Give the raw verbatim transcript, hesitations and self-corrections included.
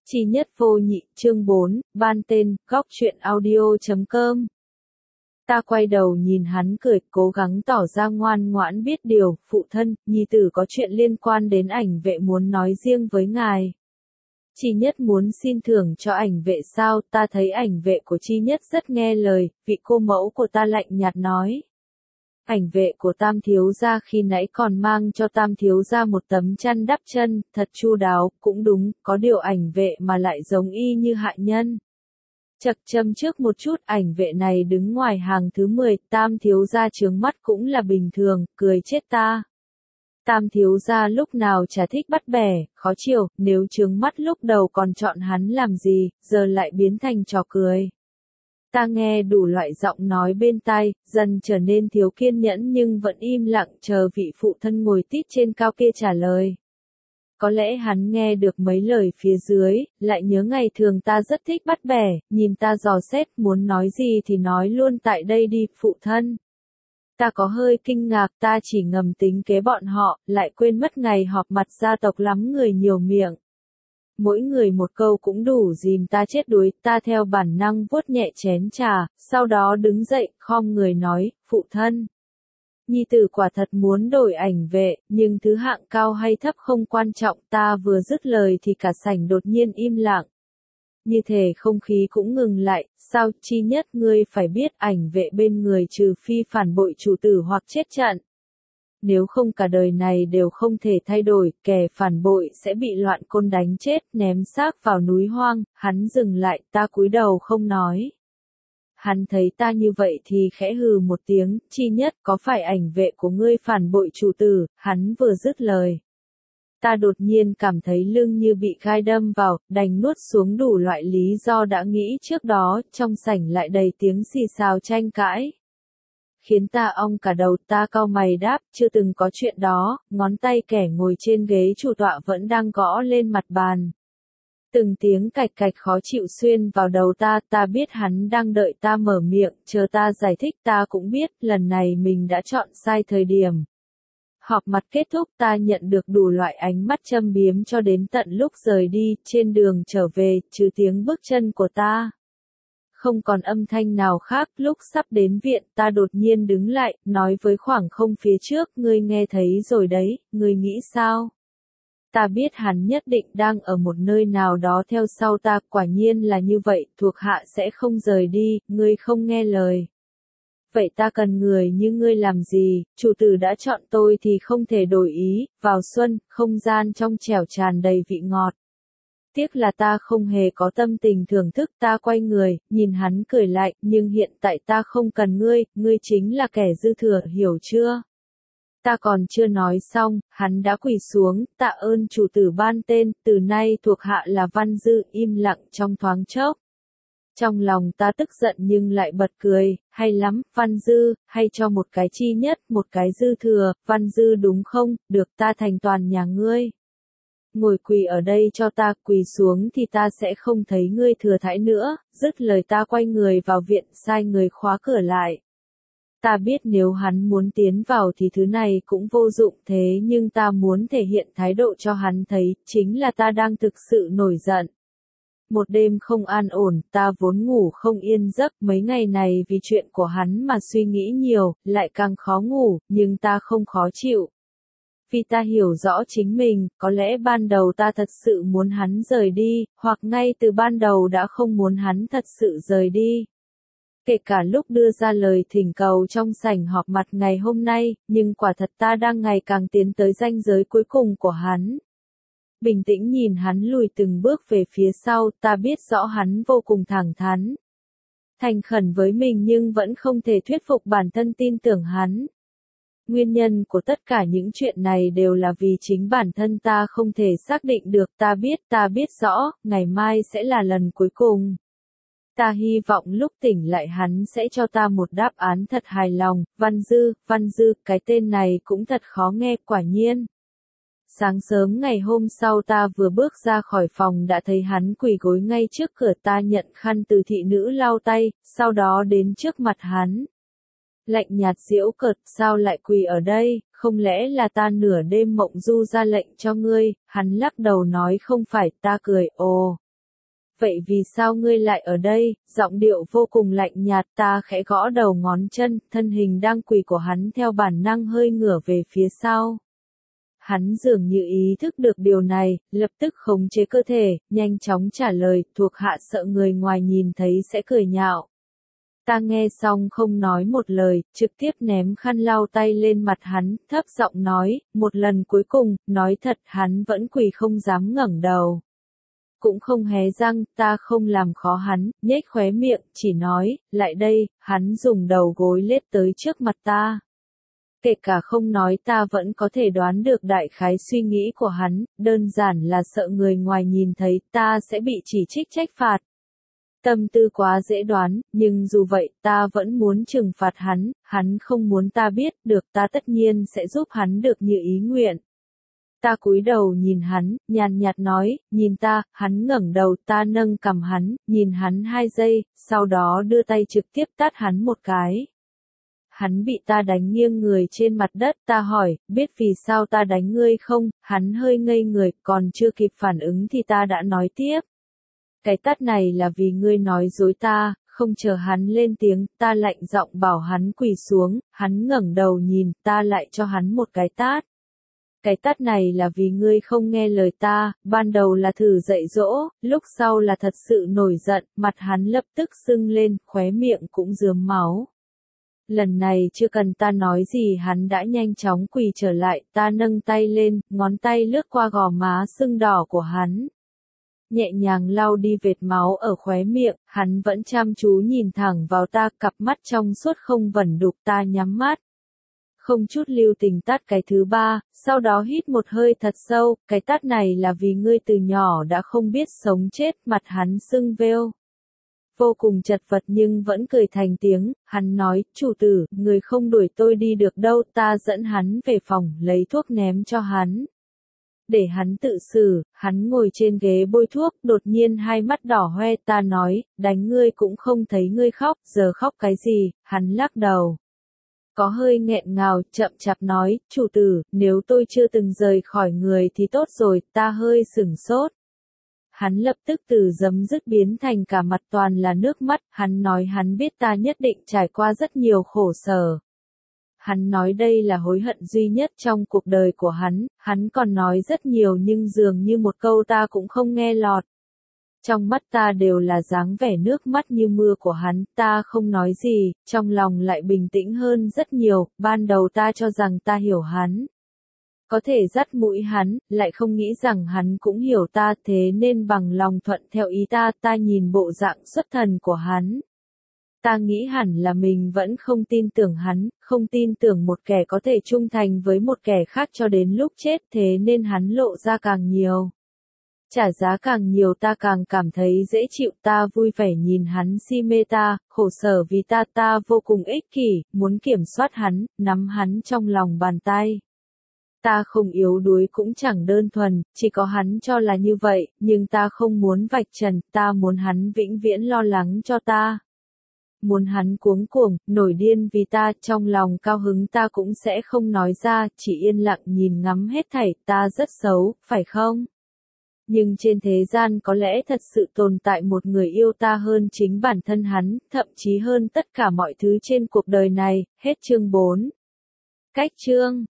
Chi nhất vô nhị, chương bốn, ban tên, góc truyện audio chấm com. Ta quay đầu nhìn hắn cười, cố gắng tỏ ra ngoan ngoãn biết điều, phụ thân, nhi tử có chuyện liên quan đến ảnh vệ muốn nói riêng với ngài. Chi nhất muốn xin thưởng cho ảnh vệ sao, ta thấy ảnh vệ của Chi nhất rất nghe lời, vị cô mẫu của ta lạnh nhạt nói. Ảnh vệ của Tam thiếu gia khi nãy còn mang cho Tam thiếu gia một tấm chăn đắp chân, thật chu đáo, cũng đúng, có điều ảnh vệ mà lại giống y như hạ nhân. Chậc châm trước một chút, ảnh vệ này đứng ngoài hàng thứ mười, Tam thiếu gia trướng mắt cũng là bình thường, cười chết ta. Tam thiếu gia lúc nào chả thích bắt bẻ, khó chịu, nếu trướng mắt lúc đầu còn chọn hắn làm gì, giờ lại biến thành trò cười. Ta nghe đủ loại giọng nói bên tai, dần trở nên thiếu kiên nhẫn nhưng vẫn im lặng chờ vị phụ thân ngồi tít trên cao kia trả lời. Có lẽ hắn nghe được mấy lời phía dưới, lại nhớ ngày thường ta rất thích bắt bẻ, nhìn ta dò xét, muốn nói gì thì nói luôn tại đây đi, phụ thân. Ta có hơi kinh ngạc, ta chỉ ngầm tính kế bọn họ, lại quên mất ngày họp mặt gia tộc lắm người nhiều miệng. Mỗi người một câu cũng đủ dìm ta chết đuối, ta theo bản năng vuốt nhẹ chén trà, sau đó đứng dậy, khom người nói, phụ thân. Nhi tử quả thật muốn đổi ảnh vệ, nhưng thứ hạng cao hay thấp không quan trọng, ta vừa dứt lời thì cả sảnh đột nhiên im lặng. Như thể không khí cũng ngừng lại, sao, Chi nhất ngươi phải biết ảnh vệ bên người trừ phi phản bội chủ tử hoặc chết trận. Nếu không cả đời này đều không thể thay đổi, kẻ phản bội sẽ bị loạn côn đánh chết, ném xác vào núi hoang, hắn dừng lại, ta cúi đầu không nói. Hắn thấy ta như vậy thì khẽ hừ một tiếng, Chi nhất có phải ảnh vệ của ngươi phản bội chủ tử, hắn vừa dứt lời. Ta đột nhiên cảm thấy lưng như bị gai đâm vào, đành nuốt xuống đủ loại lý do đã nghĩ trước đó, trong sảnh lại đầy tiếng xì xào tranh cãi. Khiến ta ong cả đầu, ta cau mày đáp, chưa từng có chuyện đó, ngón tay kẻ ngồi trên ghế chủ tọa vẫn đang gõ lên mặt bàn. Từng tiếng cạch cạch khó chịu xuyên vào đầu ta, ta biết hắn đang đợi ta mở miệng, chờ ta giải thích, ta cũng biết, lần này mình đã chọn sai thời điểm. Họp mặt kết thúc, ta nhận được đủ loại ánh mắt châm biếm cho đến tận lúc rời đi, trên đường trở về, trừ tiếng bước chân của ta. Không còn âm thanh nào khác, lúc sắp đến viện, ta đột nhiên đứng lại, nói với khoảng không phía trước, ngươi nghe thấy rồi đấy, ngươi nghĩ sao? Ta biết hắn nhất định đang ở một nơi nào đó theo sau ta, quả nhiên là như vậy, thuộc hạ sẽ không rời đi, ngươi không nghe lời. Vậy ta cần người như ngươi làm gì, chủ tử đã chọn tôi thì không thể đổi ý, vào xuân, không gian trong trẻo tràn đầy vị ngọt. Tiếc là ta không hề có tâm tình thưởng thức, ta quay người, nhìn hắn cười lại, nhưng hiện tại ta không cần ngươi, ngươi chính là kẻ dư thừa, hiểu chưa? Ta còn chưa nói xong, hắn đã quỳ xuống, tạ ơn chủ tử ban tên, từ nay thuộc hạ là Văn Dư, im lặng trong thoáng chốc. Trong lòng ta tức giận nhưng lại bật cười, hay lắm, Văn Dư, hay cho một cái Chi nhất, một cái dư thừa, Văn Dư đúng không, được ta thành toàn nhà ngươi. Ngồi quỳ ở đây cho ta, quỳ xuống thì ta sẽ không thấy ngươi thừa thãi nữa, dứt lời ta quay người vào viện, sai người khóa cửa lại. Ta biết nếu hắn muốn tiến vào thì thứ này cũng vô dụng, thế nhưng ta muốn thể hiện thái độ cho hắn thấy, chính là ta đang thực sự nổi giận. Một đêm không an ổn, ta vốn ngủ không yên giấc, mấy ngày này vì chuyện của hắn mà suy nghĩ nhiều, lại càng khó ngủ, nhưng ta không khó chịu. Vì ta hiểu rõ chính mình, có lẽ ban đầu ta thật sự muốn hắn rời đi, hoặc ngay từ ban đầu đã không muốn hắn thật sự rời đi. Kể cả lúc đưa ra lời thỉnh cầu trong sảnh họp mặt ngày hôm nay, nhưng quả thật ta đang ngày càng tiến tới ranh giới cuối cùng của hắn. Bình tĩnh nhìn hắn lùi từng bước về phía sau, ta biết rõ hắn vô cùng thẳng thắn. Thành khẩn với mình nhưng vẫn không thể thuyết phục bản thân tin tưởng hắn. Nguyên nhân của tất cả những chuyện này đều là vì chính bản thân ta không thể xác định được, ta biết, ta biết rõ, ngày mai sẽ là lần cuối cùng. Ta hy vọng lúc tỉnh lại hắn sẽ cho ta một đáp án thật hài lòng, Văn Dư, Văn Dư, cái tên này cũng thật khó nghe, quả nhiên. Sáng sớm ngày hôm sau ta vừa bước ra khỏi phòng đã thấy hắn quỳ gối ngay trước cửa, ta nhận khăn từ thị nữ lau tay, sau đó đến trước mặt hắn. Lạnh nhạt giễu cợt, sao lại quỳ ở đây, không lẽ là ta nửa đêm mộng du ra lệnh cho ngươi, hắn lắc đầu nói không phải, ta cười, ồ. vậy vì sao ngươi lại ở đây, giọng điệu vô cùng lạnh nhạt, ta khẽ gõ đầu ngón chân, thân hình đang quỳ của hắn theo bản năng hơi ngửa về phía sau. Hắn dường như ý thức được điều này, lập tức khống chế cơ thể, nhanh chóng trả lời, thuộc hạ sợ người ngoài nhìn thấy sẽ cười nhạo. Ta nghe xong không nói một lời, trực tiếp ném khăn lau tay lên mặt hắn, thấp giọng nói, một lần cuối cùng, nói thật hắn vẫn quỳ không dám ngẩng đầu. Cũng không hé răng, ta không làm khó hắn, nhếch khóe miệng, chỉ nói, lại đây, hắn dùng đầu gối lết tới trước mặt ta. Kể cả không nói ta vẫn có thể đoán được đại khái suy nghĩ của hắn, đơn giản là sợ người ngoài nhìn thấy ta sẽ bị chỉ trích trách phạt. Tâm tư quá dễ đoán, nhưng dù vậy ta vẫn muốn trừng phạt hắn, hắn không muốn ta biết được ta tất nhiên sẽ giúp hắn được như ý nguyện. Ta cúi đầu nhìn hắn, nhàn nhạt nói, nhìn ta, hắn ngẩng đầu, ta nâng cằm hắn, nhìn hắn hai giây, sau đó đưa tay trực tiếp tát hắn một cái. Hắn bị ta đánh nghiêng người trên mặt đất, ta hỏi, biết vì sao ta đánh ngươi không, hắn hơi ngây người, còn chưa kịp phản ứng thì ta đã nói tiếp. Cái tát này là vì ngươi nói dối ta, không chờ hắn lên tiếng, ta lạnh giọng bảo hắn quỳ xuống, hắn ngẩng đầu nhìn, ta lại cho hắn một cái tát. Cái tát này là vì ngươi không nghe lời ta, ban đầu là thử dạy dỗ, lúc sau là thật sự nổi giận, mặt hắn lập tức sưng lên, khóe miệng cũng rướm máu. Lần này chưa cần ta nói gì hắn đã nhanh chóng quỳ trở lại, ta nâng tay lên, ngón tay lướt qua gò má sưng đỏ của hắn. Nhẹ nhàng lau đi vệt máu ở khóe miệng, hắn vẫn chăm chú nhìn thẳng vào ta, cặp mắt trong suốt không vẩn đục, ta nhắm mắt. Không chút lưu tình tát cái thứ ba, sau đó hít một hơi thật sâu, cái tát này là vì ngươi từ nhỏ đã không biết sống chết, mặt hắn sưng vêu. Vô cùng chật vật nhưng vẫn cười thành tiếng, hắn nói, chủ tử, người không đuổi tôi đi được đâu, ta dẫn hắn về phòng, lấy thuốc ném cho hắn. Để hắn tự xử, hắn ngồi trên ghế bôi thuốc, đột nhiên hai mắt đỏ hoe, ta nói, đánh ngươi cũng không thấy ngươi khóc, giờ khóc cái gì, hắn lắc đầu. Có hơi nghẹn ngào, chậm chạp nói, chủ tử, nếu tôi chưa từng rời khỏi người thì tốt rồi, ta hơi sửng sốt. Hắn lập tức từ giấm dứt biến thành cả mặt toàn là nước mắt, hắn nói hắn biết ta nhất định trải qua rất nhiều khổ sở. Hắn nói đây là hối hận duy nhất trong cuộc đời của hắn, hắn còn nói rất nhiều nhưng dường như một câu ta cũng không nghe lọt. Trong mắt ta đều là dáng vẻ nước mắt như mưa của hắn, ta không nói gì, trong lòng lại bình tĩnh hơn rất nhiều, ban đầu ta cho rằng ta hiểu hắn. Có thể dắt mũi hắn, lại không nghĩ rằng hắn cũng hiểu ta, thế nên bằng lòng thuận theo ý ta, ta nhìn bộ dạng xuất thần của hắn. Ta nghĩ hẳn là mình vẫn không tin tưởng hắn, không tin tưởng một kẻ có thể trung thành với một kẻ khác cho đến lúc chết, thế nên hắn lộ ra càng nhiều. Trả giá càng nhiều ta càng cảm thấy dễ chịu, ta vui vẻ nhìn hắn si mê ta, khổ sở vì ta, ta vô cùng ích kỷ, muốn kiểm soát hắn, nắm hắn trong lòng bàn tay. Ta không yếu đuối cũng chẳng đơn thuần, chỉ có hắn cho là như vậy, nhưng ta không muốn vạch trần, ta muốn hắn vĩnh viễn lo lắng cho ta. Muốn hắn cuống cuồng, nổi điên vì ta, trong lòng cao hứng ta cũng sẽ không nói ra, chỉ yên lặng nhìn ngắm hết thảy, ta rất xấu, phải không? Nhưng trên thế gian có lẽ thật sự tồn tại một người yêu ta hơn chính bản thân hắn, thậm chí hơn tất cả mọi thứ trên cuộc đời này, hết chương bốn. Cách chương